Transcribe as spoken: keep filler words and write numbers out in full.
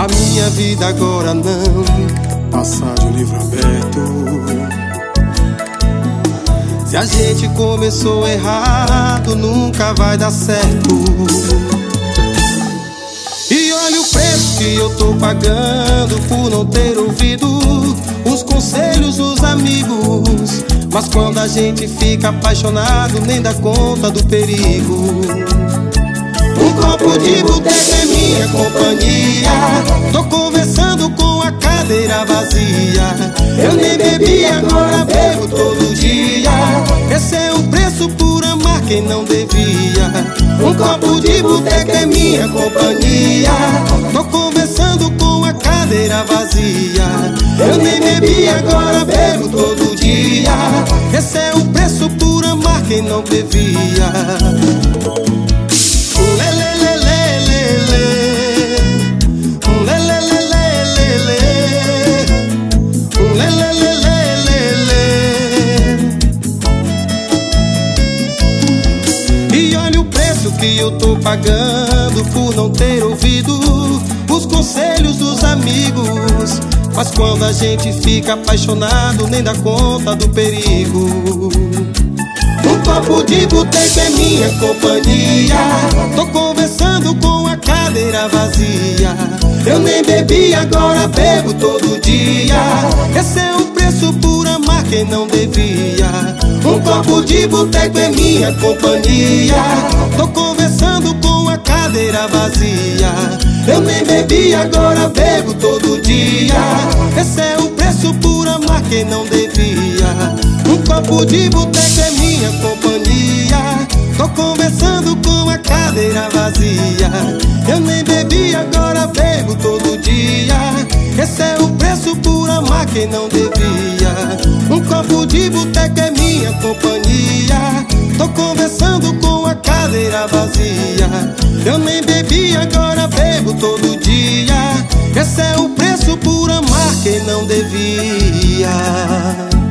A minha vida agora não passar de um livro aberto. Se a gente começou errado, nunca vai dar certo. E olha o preço que eu tô pagando por não ter ouvido os conselhos dos amigos. Mas quando a gente fica apaixonado, nem dá conta do perigo. Um copo de boteco é minha companhia. Tô conversando com a cadeira vazia. Eu nem bebi, agora bebo todo dia. Esse é o preço por amar quem não devia. Um copo de boteco é minha companhia. Tô conversando com a cadeira vazia. Eu nem bebi, agora bebo todo dia. Esse é o preço por amar quem não devia. Que eu tô pagando por não ter ouvido os conselhos dos amigos. Mas quando a gente fica apaixonado, nem dá conta do perigo. Um copo de boteco é minha companhia. Tô conversando com a cadeira vazia. Eu nem bebi, agora bebo todo dia. Esse é o preço por amar quem não devia. Um copo de boteco é minha companhia. Tô conversando com a cadeira vazia. Eu nem bebi, agora bebo todo dia. Esse é o preço por amar quem não devia. Um copo de boteco é minha companhia. Tô conversando com a cadeira vazia. Eu nem bebi, agora bebo todo dia. Esse é o preço por amar quem não devia. Um copo de boteco é minha companhia. Tô conversando com a cadeira vazia. Eu nem bebi, agora bebo todo dia. Esse é o preço por amar quem não devia.